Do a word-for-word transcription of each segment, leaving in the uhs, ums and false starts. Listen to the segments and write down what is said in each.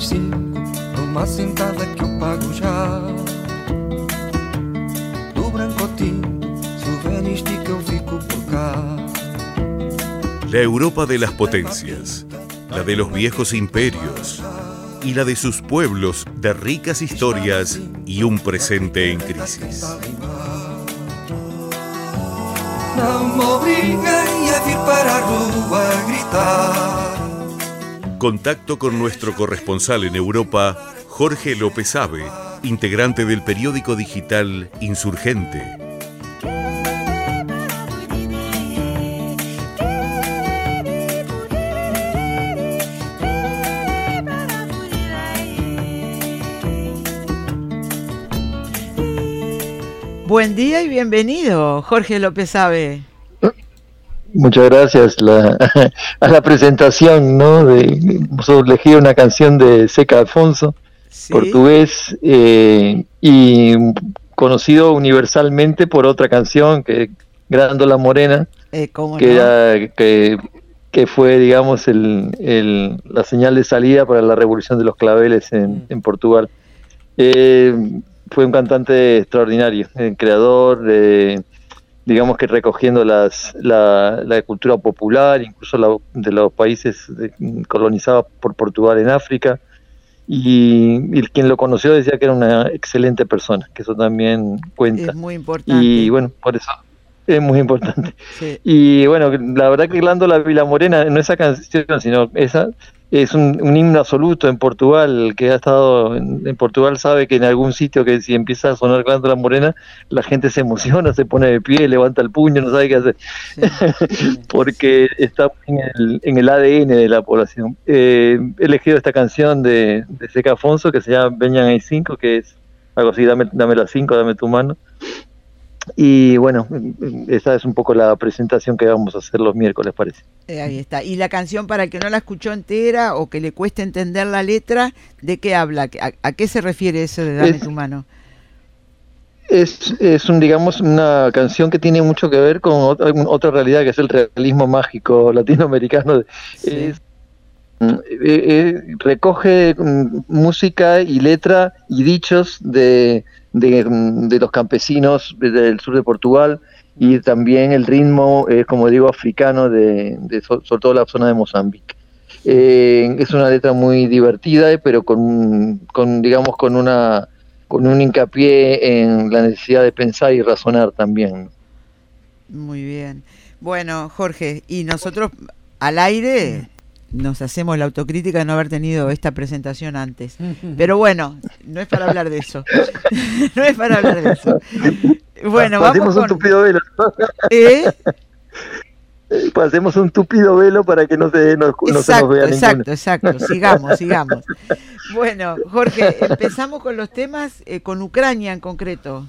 cinco, numa sentada que eu pago já. Do branco tinto, se o velho estica eu fico por cá. La Europa de las potencias, la de los viejos imperios y la de sus pueblos de ricas historias y un presente en crisis. Não me obriguem a vir para a rua a gritar. Contacto con nuestro corresponsal en Europa, Jorge López Abe, integrante del periódico digital Insurgente. Buen día y bienvenido, Jorge López Abe. Muchas gracias la, a la presentación, ¿no? De, hemos elegido una canción de Zeca Afonso, ¿sí? Portugués, eh, y conocido universalmente por otra canción, que Grándola Morena, eh, ¿cómo que, no? era, que, que fue, digamos, el, el, la señal de salida para la revolución de los claveles en, mm. en Portugal. Eh, fue un cantante extraordinario, el creador, eh, digamos que recogiendo las, la, la cultura popular, incluso la, de los países de, colonizados por Portugal en África, y, y quien lo conoció decía que era una excelente persona, que eso también cuenta. Es muy importante. Y bueno, por eso es muy importante. Sí. Y bueno, la verdad que Grándola Morena, no esa canción, sino esa, es un, un himno absoluto en Portugal. El que ha estado en, en Portugal sabe que en algún sitio que si empieza a sonar Grándola Morena, la gente se emociona, se pone de pie, levanta el puño, no sabe qué hacer. Sí. Porque está en el, en el A D N de la población. Eh, he elegido esta canción de, de Zeca Afonso que se llama Vengan aí cinco, que es algo así, dame, dame las cinco, dame tu mano. Y bueno, esa es un poco la presentación que vamos a hacer los miércoles, parece. Eh, ahí está. Y la canción, para el que no la escuchó entera o que le cueste entender la letra, ¿de qué habla? ¿A, a qué se refiere eso de Dame es, tu mano? Es, es un, digamos, una canción que tiene mucho que ver con otra, otra realidad, que es el realismo mágico latinoamericano. Sí. Es, eh, eh, recoge música y letra y dichos de... De, de los campesinos del sur de Portugal, y también el ritmo, eh, como digo, africano, de, de sobre todo la zona de Mozambique. Eh, es una letra muy divertida, pero con, con digamos, con una con un hincapié en la necesidad de pensar y razonar también. Muy bien. Bueno, Jorge, y nosotros al aire nos hacemos la autocrítica de no haber tenido esta presentación antes. Pero bueno, no es para hablar de eso. No es para hablar de eso. Bueno, Pasemos vamos con... un tupido velo. ¿Eh? Pasemos un tupido velo para que no se, no, exacto, no se nos vea Exacto, ninguna. exacto. Sigamos, sigamos. Bueno, Jorge, empezamos con los temas, eh, con Ucrania en concreto.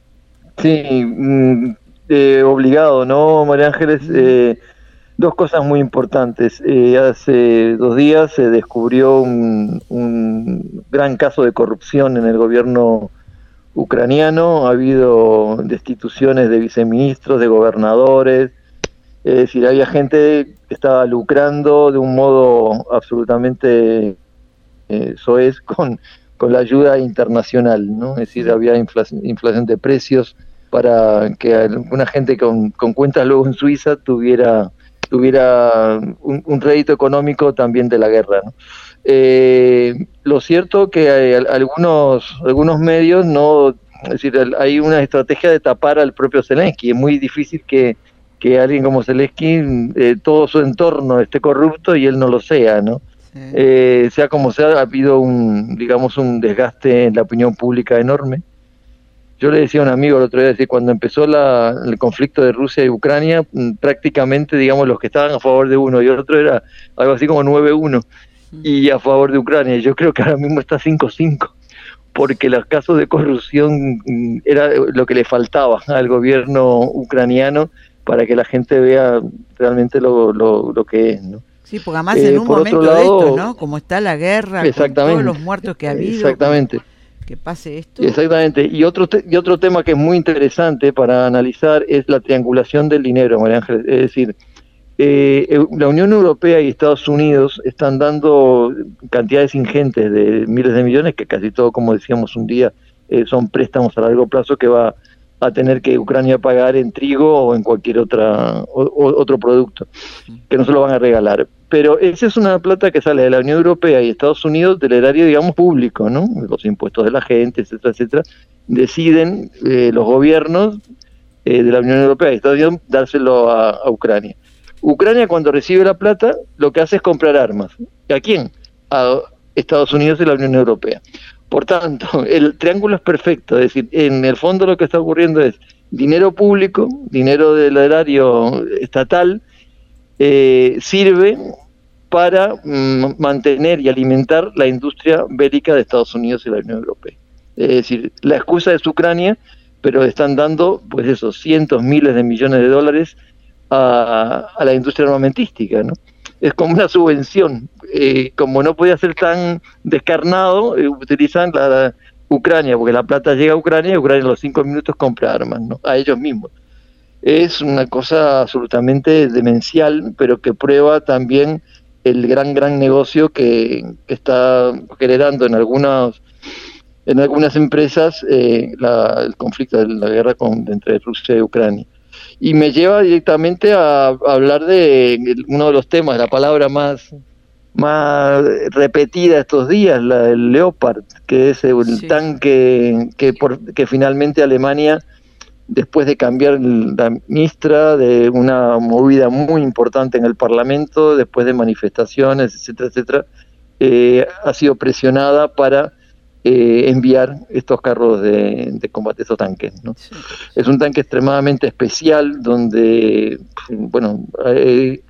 Sí, mm, eh, obligado, ¿no, María Ángeles? Eh, Dos cosas muy importantes. Eh, hace dos días se descubrió un, un gran caso de corrupción en el gobierno ucraniano. Ha habido destituciones de viceministros, de gobernadores. Es decir, había gente que estaba lucrando de un modo absolutamente eh, soez con, con la ayuda internacional, ¿no? Es decir, había inflación, inflación de precios para que alguna gente con, con cuentas luego en Suiza tuviera... tuviera un, un rédito económico también de la guerra, ¿no? Eh, lo cierto que hay algunos algunos medios no, es decir, hay una estrategia de tapar al propio Zelensky. Es muy difícil que, que alguien como Zelensky, eh, todo su entorno esté corrupto y él no lo sea, ¿no? Sí. Eh, sea como sea, ha habido un, digamos, un desgaste en la opinión pública enorme. Yo le decía a un amigo el otro día, decir, cuando empezó la, el conflicto de Rusia y Ucrania, prácticamente, digamos, los que estaban a favor de uno y otro era algo así como nueve uno, y a favor de Ucrania. Yo creo que ahora mismo está cinco cinco, porque los casos de corrupción era lo que le faltaba al gobierno ucraniano para que la gente vea realmente lo, lo, lo que es, ¿no? Sí, porque además eh, en un momento lado, de esto, ¿no? Como está la guerra, con todos los muertos que ha habido. Exactamente. Con... que pase esto. Exactamente, y otro te- y otro tema que es muy interesante para analizar es la triangulación del dinero, María Ángeles. Es decir, Eh, la Unión Europea y Estados Unidos están dando cantidades ingentes de miles de millones, que casi todo, como decíamos un día, eh, son préstamos a largo plazo que va a tener que Ucrania pagar en trigo o en cualquier otra o, o, otro producto, que no se lo van a regalar. Pero esa es una plata que sale de la Unión Europea y Estados Unidos del erario, digamos, público, ¿no? Los impuestos de la gente, etcétera, etcétera. Deciden eh, los gobiernos eh, de la Unión Europea y Estados Unidos dárselo a, a Ucrania. Ucrania, cuando recibe la plata, lo que hace es comprar armas. ¿A quién? A Estados Unidos y la Unión Europea. Por tanto, el triángulo es perfecto. Es decir, en el fondo lo que está ocurriendo es dinero público, dinero del erario estatal, eh, sirve para mm, mantener y alimentar la industria bélica de Estados Unidos y la Unión Europea. Es decir, la excusa es Ucrania, pero están dando, pues esos cientos, miles de millones de dólares a, a la industria armamentística, ¿no? Es como una subvención. Eh, como no podía ser tan descarnado, eh, utilizan la, la Ucrania, porque la plata llega a Ucrania y Ucrania en los cinco minutos compra armas, ¿no? A ellos mismos. Es una cosa absolutamente demencial, pero que prueba también el gran, gran negocio que, que está generando en algunas, en algunas empresas eh, la, el conflicto de la guerra con, entre Rusia y Ucrania. Y me lleva directamente a, a hablar de uno de los temas, la palabra más, más repetida estos días, la, el Leopard, que es el sí. tanque que, por, que finalmente Alemania, después de cambiar la ministra, de una movida muy importante en el Parlamento, después de manifestaciones, etcétera, etcétera, eh, ha sido presionada para eh, enviar estos carros de, de combate, estos tanques, ¿no? Sí. Es un tanque extremadamente especial, donde, bueno, eh,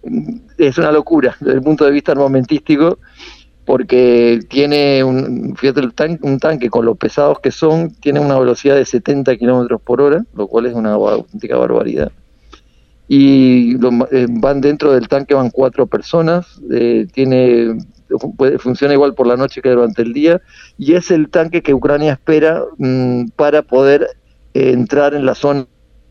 es una locura desde el punto de vista armamentístico, porque tiene un, fíjate, el tan, un tanque con lo pesados que son, tiene una velocidad de setenta kilómetros por hora, lo cual es una auténtica barbaridad. Y lo, eh, van dentro del tanque, van cuatro personas, eh, tiene puede, funciona igual por la noche que durante el día, y es el tanque que Ucrania espera mmm, para poder eh, entrar en las zonas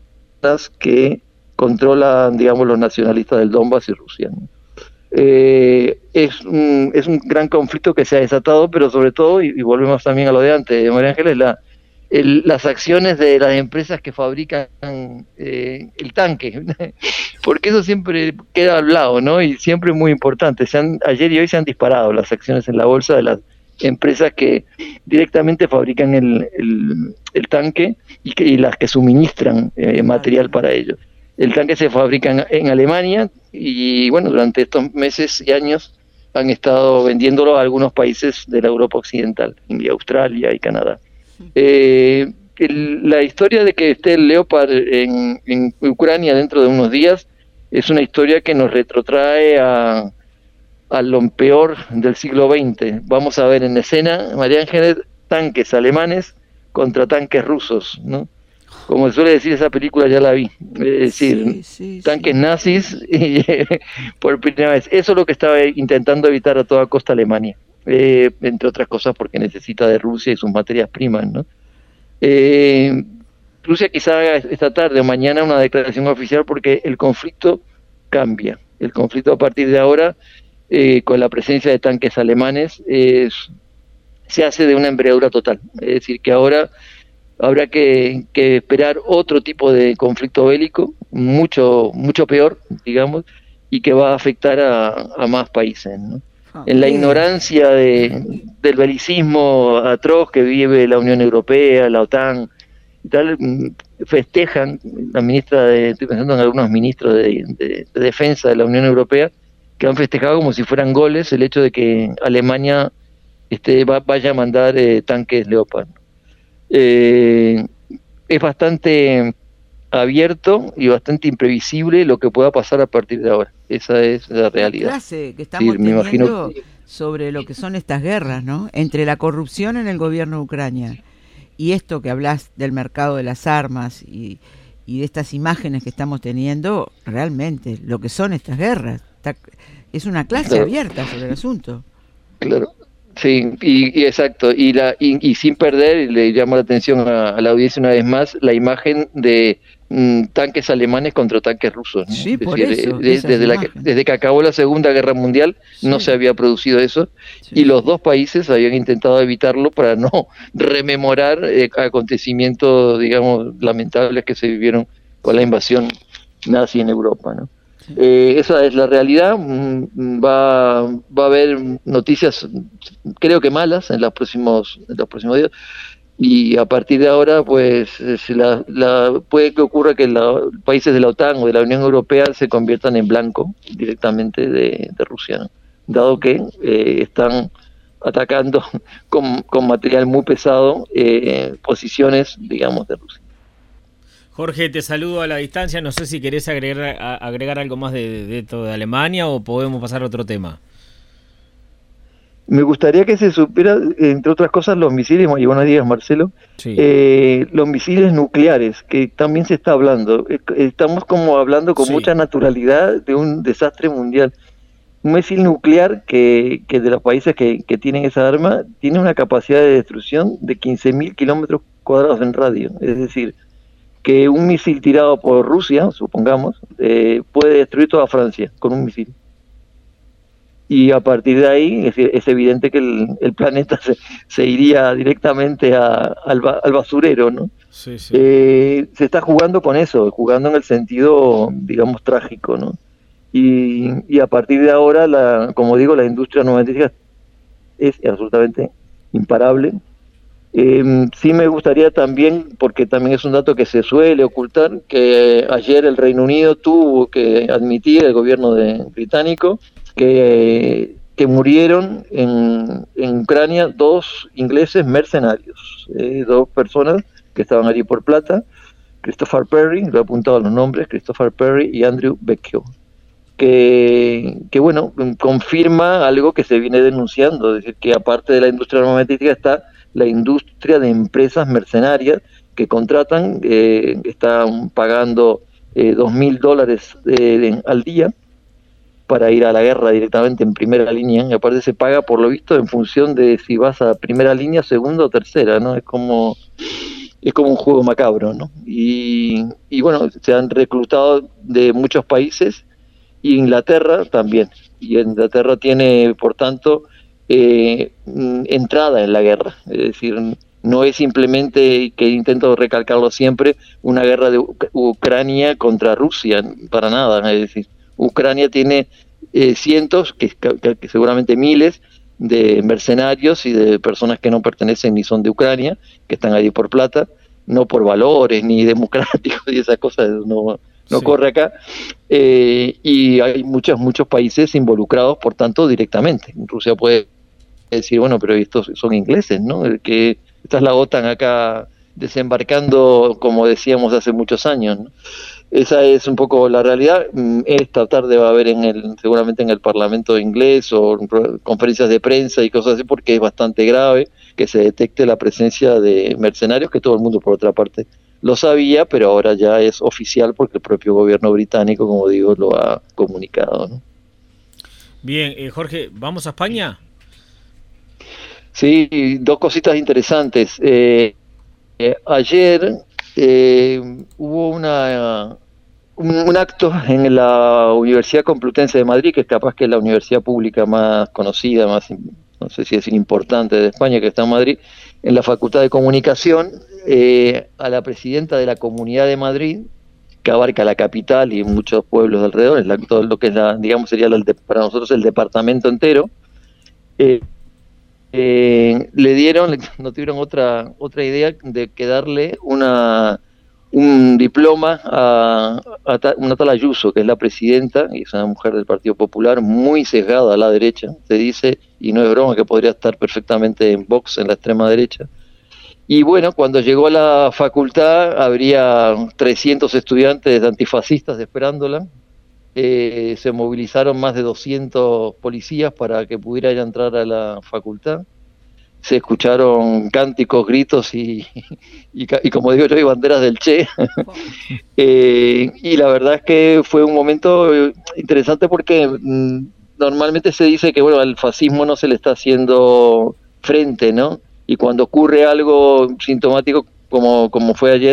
que controlan, digamos, los nacionalistas del Donbass y Rusia, ¿no? Eh, es, un, es un gran conflicto que se ha desatado, pero sobre todo, y, y volvemos también a lo de antes, María Ángeles, la, el, las acciones de las empresas que fabrican eh, el tanque, porque eso siempre queda al lado, ¿no? Y siempre es muy importante. Se han, ayer y hoy se han disparado las acciones en la bolsa de las empresas que directamente fabrican el, el, el tanque y, que, y las que suministran eh, material para ello. El tanque se fabrica en, en Alemania y, bueno, durante estos meses y años han estado vendiéndolo a algunos países de la Europa Occidental, India, Australia y Canadá. Eh, el, la historia de que esté el Leopard en, en Ucrania dentro de unos días es una historia que nos retrotrae a, a lo peor del siglo veinte. Vamos a ver en escena, María Ángeles, tanques alemanes contra tanques rusos, ¿no? Como suele decir esa película, ya la vi, es decir, sí, sí, tanques sí. nazis y, por primera vez. Eso es lo que estaba intentando evitar a toda costa Alemania, eh, entre otras cosas porque necesita de Rusia y sus materias primas, ¿no? Eh, Rusia quizá haga esta tarde o mañana una declaración oficial porque el conflicto cambia. El conflicto a partir de ahora, eh, con la presencia de tanques alemanes, eh, se hace de una envergadura total. Es decir, que ahora habrá que, que esperar otro tipo de conflicto bélico, mucho mucho peor, digamos, y que va a afectar a, a más países, ¿no? Ah, en la ignorancia de, del belicismo atroz que vive la Unión Europea, la OTAN y tal, festejan, la ministra de, estoy pensando en algunos ministros de, de, de defensa de la Unión Europea, que han festejado como si fueran goles el hecho de que Alemania este, va, vaya a mandar eh, tanques Leopard. Eh, es bastante abierto y bastante imprevisible lo que pueda pasar a partir de ahora. Esa es la realidad. La clase que estamos sí, teniendo me imagino que... sobre lo que son estas guerras, ¿no? Entre la corrupción en el gobierno de Ucrania y esto que hablas del mercado de las armas y, y de estas imágenes que estamos teniendo, realmente lo que son estas guerras. Está, es una clase claro. abierta sobre el asunto. Claro. Sí, y, y exacto, y, la, y, y sin perder, y le llamo la atención a, a la audiencia una vez más, la imagen de mm, tanques alemanes contra tanques rusos, ¿no? Sí, Es por decir, eso, de- esas desde, la, imágenes. desde que acabó la Segunda Guerra Mundial no Sí. se había producido eso, Sí. y los dos países habían intentado evitarlo para no rememorar eh, acontecimientos, digamos, lamentables que se vivieron con la invasión nazi en Europa, ¿no? Sí. Eh, esa es la realidad. Mm, Va, va a haber noticias, creo que malas, en los próximos, en los próximos días. Y a partir de ahora, pues, eh, se la, la- puede que ocurra que los países de la OTAN o de la Unión Europea se conviertan en blanco directamente de, de Rusia, ¿no? Dado que eh, están atacando con, con material muy pesado eh, posiciones, digamos, de Rusia. Jorge, te saludo a la distancia. No sé si querés agregar, a- agregar algo más de, de esto de Alemania o podemos pasar a otro tema. Me gustaría que se supiera, entre otras cosas, los misiles, y buenos días, Marcelo, Sí. eh, los misiles nucleares, que también se está hablando. Eh, Estamos como hablando con Sí. mucha naturalidad de un desastre mundial. Un misil nuclear que, que de los países que, que tienen esa arma tiene una capacidad de destrucción de quince mil kilómetros cuadrados en radio. Es decir, que un misil tirado por Rusia, supongamos, eh, puede destruir toda Francia con un misil. Y a partir de ahí es, es evidente que el, el planeta se, se iría directamente a- al, ba- al basurero, ¿no? Sí, sí. Eh, se está jugando con eso, jugando en el sentido, digamos, trágico, ¿no? Y, y a partir de ahora, la, como digo, la industria armamentística es absolutamente imparable. Eh, sí me gustaría también, porque también es un dato que se suele ocultar, que ayer el Reino Unido tuvo que admitir, el gobierno de, británico, que, que murieron en, en Ucrania dos ingleses mercenarios, eh, dos personas que estaban allí por plata, Christopher Perry, lo he apuntado a los nombres, Christopher Perry y Andrew Beckham. Que, que bueno, confirma algo que se viene denunciando, es decir, que aparte de la industria armamentística está la industria de empresas mercenarias que contratan, eh, están pagando eh, dos mil dólares eh, al día para ir a la guerra directamente en primera línea, y aparte se paga por lo visto en función de si vas a primera línea, segunda o tercera, ¿no? Es como es como un juego macabro, ¿no? Y, y bueno, se han reclutado de muchos países, y Inglaterra también. Y Inglaterra tiene, por tanto, eh, entrada en la guerra. Es decir, no es simplemente, que intento recalcarlo siempre, una guerra de Uc- Ucrania contra Rusia, para nada. Es decir, Ucrania tiene eh, cientos, que, que, que seguramente miles, de mercenarios y de personas que no pertenecen ni son de Ucrania, que están allí por plata, no por valores ni democráticos y esas cosas, no, no Sí. corre acá, eh, y hay muchos, muchos países involucrados, por tanto, directamente. Rusia puede decir, bueno, pero estos son ingleses, ¿no? El que esta es la OTAN acá desembarcando, como decíamos hace muchos años, ¿no? Esa es un poco la realidad. Esta tarde va a haber en el, seguramente en el Parlamento inglés, o conferencias de prensa y cosas así, porque es bastante grave que se detecte la presencia de mercenarios, que todo el mundo por otra parte lo sabía, pero ahora ya es oficial porque el propio gobierno británico, como digo, lo ha comunicado, ¿no? Bien, eh, Jorge, ¿vamos a España? Sí, dos cositas interesantes. Eh, eh, ayer eh, hubo una, un, un acto en la Universidad Complutense de Madrid, que es capaz que es la universidad pública más conocida, más, no sé si decir importante de España, que está en Madrid, en la Facultad de Comunicación, eh, a la presidenta de la Comunidad de Madrid, que abarca la capital y muchos pueblos de alrededor, es la, todo lo que es la, digamos, sería la, para nosotros el departamento entero. Eh, eh, le dieron, no tuvieron otra otra idea de que darle una un diploma a, a ta, una tal Ayuso, que es la presidenta, y es una mujer del Partido Popular, muy sesgada a la derecha, se dice, y no es broma, que podría estar perfectamente en Vox, en la extrema derecha. Y bueno, cuando llegó a la facultad, habría trescientos estudiantes antifascistas esperándola. Eh, se movilizaron más de doscientos policías para que pudiera entrar a la facultad. Se escucharon cánticos, gritos y, y, y como digo yo, y banderas del Che. eh, y la verdad es que fue un momento interesante porque mmm, normalmente se dice que bueno, al fascismo no se le está haciendo frente, ¿no? Y cuando ocurre algo sintomático como, como fue ayer,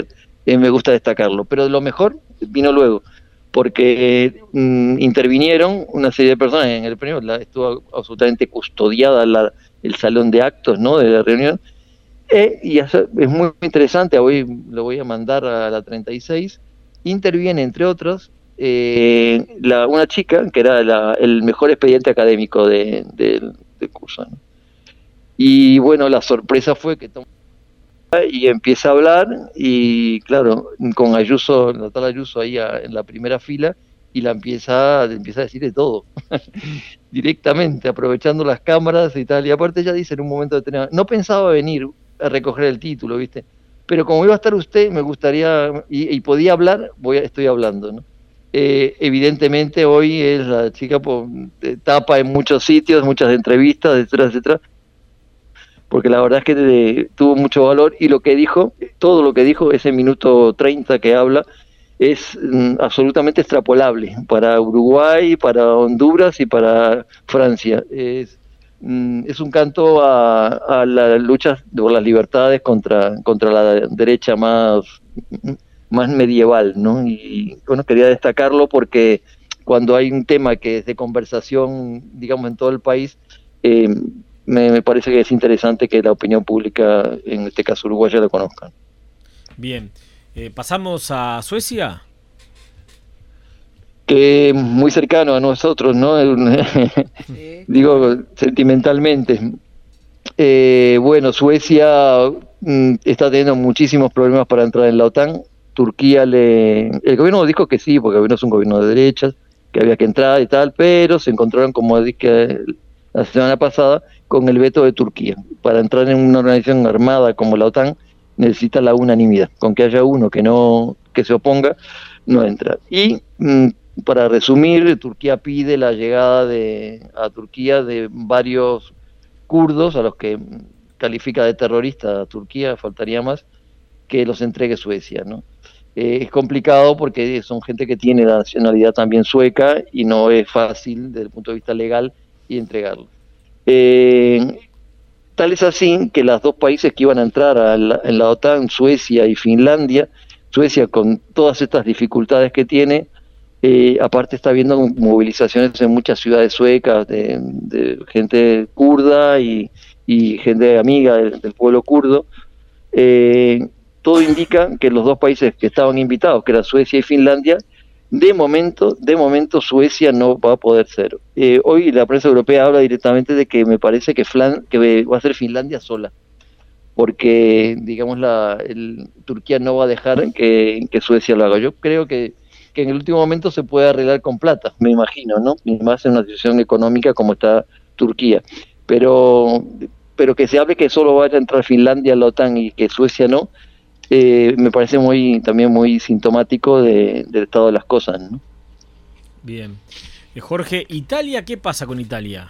eh, me gusta destacarlo. Pero lo mejor vino luego, porque eh, intervinieron una serie de personas en el premio, la, estuvo absolutamente custodiada la, el salón de actos, ¿no?, de la reunión, eh, y eso es muy interesante, hoy lo voy a mandar a la treinta y seis, interviene entre otros eh, la, una chica que era la, el mejor expediente académico de, de, del curso, ¿no? Y bueno, la sorpresa fue que toma y empieza a hablar, y claro, con Ayuso, Natalia Ayuso ahí a, en la primera fila, y la empieza, empieza a decir de todo, directamente, aprovechando las cámaras y tal, y aparte ella dice en un momento determinado, no pensaba venir a recoger el título, ¿viste? Pero como iba a estar usted, me gustaría, y, y podía hablar, voy a, estoy hablando, ¿no? Eh, evidentemente hoy es la chica por, eh, tapa en muchos sitios, muchas entrevistas, etcétera, etcétera, porque la verdad es que de, tuvo mucho valor, y lo que dijo, todo lo que dijo, ese minuto treinta que habla, es mm, absolutamente extrapolable para Uruguay, para Honduras y para Francia. Es, mm, es un canto a, a la lucha por las libertades contra, contra la derecha más, más medieval, ¿no? Y bueno, quería destacarlo porque cuando hay un tema que es de conversación, digamos, en todo el país, eh, Me, me parece que es interesante que la opinión pública, en este caso uruguaya, lo conozcan. Bien, eh, pasamos a Suecia. Que es muy cercano a nosotros, ¿no? Sí. Digo, sentimentalmente. Eh, bueno, Suecia mm, está teniendo muchísimos problemas para entrar en la OTAN. Turquía le... El gobierno dijo que sí, porque el gobierno es un gobierno de derechas, que había que entrar y tal, pero se encontraron, como dije la semana pasada, con el veto de Turquía. Para entrar en una organización armada como la OTAN necesita la unanimidad. Con que haya uno que no que se oponga, no entra. Y mm, para resumir, Turquía pide la llegada de a Turquía de varios kurdos, a los que califica de terroristas a Turquía, faltaría más, que los entregue Suecia, ¿no? Eh, es complicado porque son gente que tiene la nacionalidad también sueca y no es fácil desde el punto de vista legal y entregarlo. Eh, tal es así que los dos países que iban a entrar a la, en la OTAN, Suecia y Finlandia, Suecia con todas estas dificultades que tiene, eh, aparte está viendo movilizaciones en muchas ciudades suecas de, de gente kurda y, y gente amiga del, del pueblo kurdo. Eh, todo indica que los dos países que estaban invitados, que eran Suecia y Finlandia, de momento, de momento Suecia no va a poder ser. Eh, hoy la prensa europea habla directamente de que me parece que, Flan, que va a ser Finlandia sola, porque digamos la el, Turquía no va a dejar que, que Suecia lo haga. Yo creo que, que en el último momento se puede arreglar con plata, me imagino, ¿no? Y más en una situación económica como está Turquía. Pero, pero que se hable que solo vaya a entrar Finlandia a la OTAN y que Suecia no, Eh, me parece muy también muy sintomático de, del estado de las cosas, ¿no? Bien. Eh, Jorge, ¿Italia? ¿Qué pasa con Italia?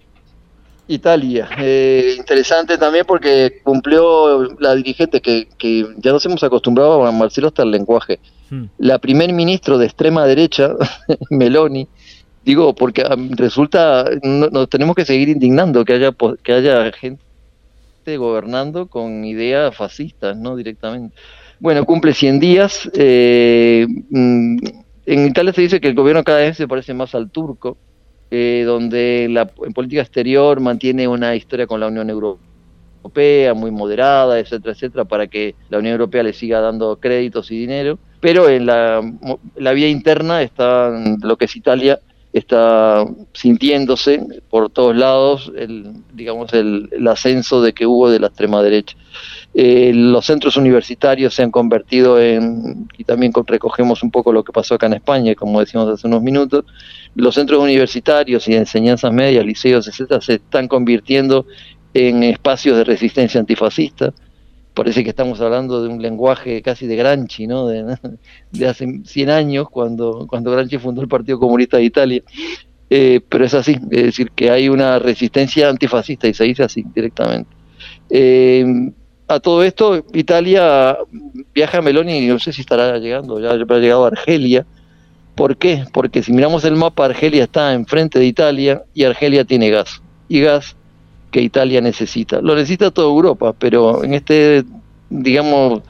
Italia, eh, interesante también porque cumplió la dirigente que, que ya nos hemos acostumbrado a Marcelo hasta el lenguaje. Hmm. La primer ministro de extrema derecha, Meloni, digo, porque resulta, no, nos tenemos que seguir indignando que haya, que haya gente gobernando con ideas fascistas, ¿no? Directamente. Bueno, cumple cien días. Eh, en Italia se dice que el gobierno cada vez se parece más al turco, eh, donde la, en política exterior mantiene una historia con la Unión Europea muy moderada, etcétera, etcétera, para que la Unión Europea le siga dando créditos y dinero. Pero en la, la vía interna está lo que es Italia, está sintiéndose por todos lados el, digamos, el, el ascenso de que hubo de la extrema derecha. Eh, los centros universitarios se han convertido en, y también recogemos un poco lo que pasó acá en España, como decíamos hace unos minutos, los centros universitarios y de enseñanzas medias, liceos, etcétera, se están convirtiendo en espacios de resistencia antifascista. Parece que estamos hablando de un lenguaje casi de Gramsci, ¿no? De, de hace cien años, cuando, cuando Gramsci fundó el Partido Comunista de Italia. Eh, pero es así, es decir, que hay una resistencia antifascista y se dice así directamente. Eh, a todo esto, Italia viaja a Meloni y no sé si estará llegando, ya habrá llegado a Argelia. ¿Por qué? Porque si miramos el mapa, Argelia está enfrente de Italia y Argelia tiene gas. Y gas que Italia necesita. Lo necesita toda Europa, pero en este, digamos,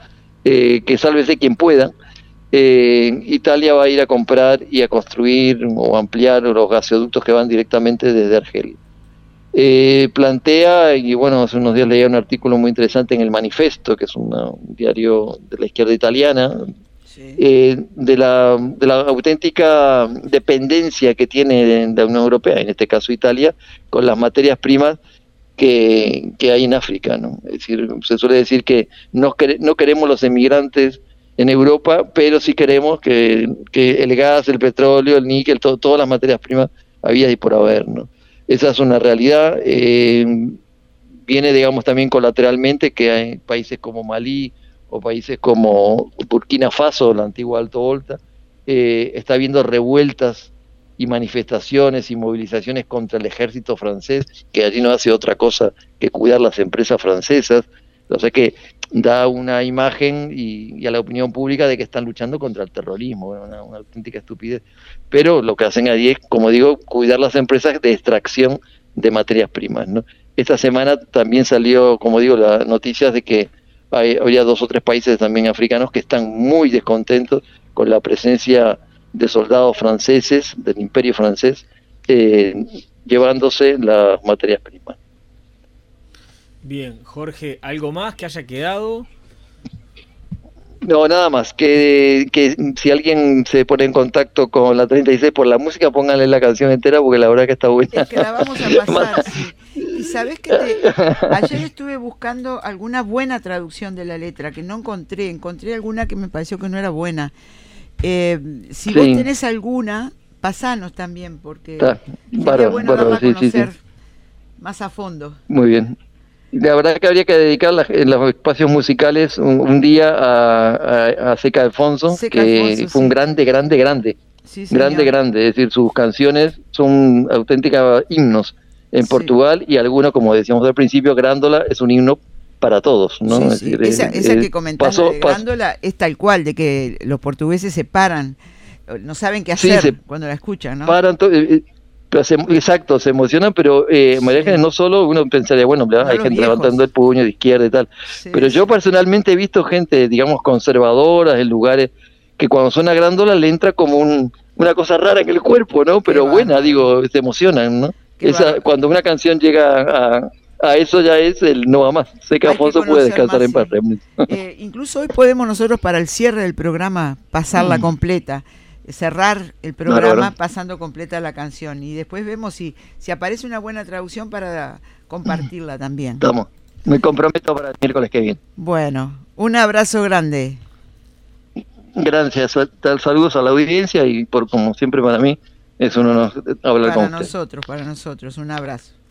eh, que sálvese quien pueda, eh, Italia va a ir a comprar y a construir o ampliar los gasoductos que van directamente desde Argelia. Eh, plantea, y bueno, hace unos días leía un artículo muy interesante en El Manifesto, que es una, un diario de la izquierda italiana, sí. eh, de, la, de la auténtica dependencia que tiene la Unión Europea, en este caso Italia, con las materias primas que, que hay en África, ¿no? Es decir, se suele decir que no, quere, no queremos los emigrantes en Europa, pero sí queremos que, que el gas, el petróleo, el níquel, todo, todas las materias primas había y por haber, ¿no? Esa es una realidad. Eh, viene, digamos, también colateralmente que hay países como Malí o países como Burkina Faso, la antigua Alto Volta, eh, está habiendo revueltas y manifestaciones y movilizaciones contra el ejército francés, que allí no hace otra cosa que cuidar las empresas francesas. O sea que da una imagen y, y a la opinión pública de que están luchando contra el terrorismo, una, una auténtica estupidez. Pero lo que hacen allí es, como digo, cuidar las empresas de extracción de materias primas, ¿no? Esta semana también salió, como digo, las noticias de que hay, había dos o tres países también africanos que están muy descontentos con la presencia de soldados franceses, del imperio francés, eh, llevándose las materias primas. Bien, Jorge, ¿algo más que haya quedado? No, nada más, que, que si alguien se pone en contacto con la treinta y seis por la música, pónganle la canción entera porque la verdad que está buena. Es que la vamos a pasar, sí. Y sabés que te, ayer estuve buscando alguna buena traducción de la letra, que no encontré, encontré alguna que me pareció que no era buena. Eh, si sí. vos tenés alguna, pasanos también, porque está, sería para, bueno para, darla a sí, conocer sí, sí. más a fondo. Muy bien. La verdad que habría que dedicar la, en los espacios musicales un, un día a, a, a Zeca Alfonso, Zeca que Alfonso, fue un sí. grande, grande, grande. Sí, grande, grande. Es decir, sus canciones son auténticas himnos en sí. Portugal, y algunos, como decíamos al principio, Grándola es un himno para todos, ¿no? Sí, es sí. decir, esa, es, esa es, que comentás pasó, de Grándola es tal cual, de que los portugueses se paran, no saben qué hacer sí, cuando la escuchan, ¿no? Paran to- eh, Pero se, exacto, se emocionan, pero eh, sí. María Ángeles, no solo uno pensaría, bueno, no, hay gente viejos. levantando el puño de izquierda y tal, sí, pero yo sí. personalmente he visto gente, digamos, conservadora en lugares que cuando suena Grándola le entra como un, una cosa rara en el cuerpo, ¿no? Pero Qué buena, bárbaro. digo, se emocionan, ¿no? Esa, cuando una canción llega a, a eso ya es el no va más. Sé que Alfonso puede descansar más, en paz. Sí. Eh, incluso hoy podemos nosotros para el cierre del programa pasarla mm. completa. Cerrar el programa no, no, no. pasando completa la canción y después vemos si, si aparece una buena traducción para compartirla también. Estamos. Me comprometo para el miércoles que viene. Bueno, un abrazo grande. Gracias, saludos a la audiencia y por como siempre para mí es un honor hablar para con usted. Para nosotros, para nosotros, un abrazo.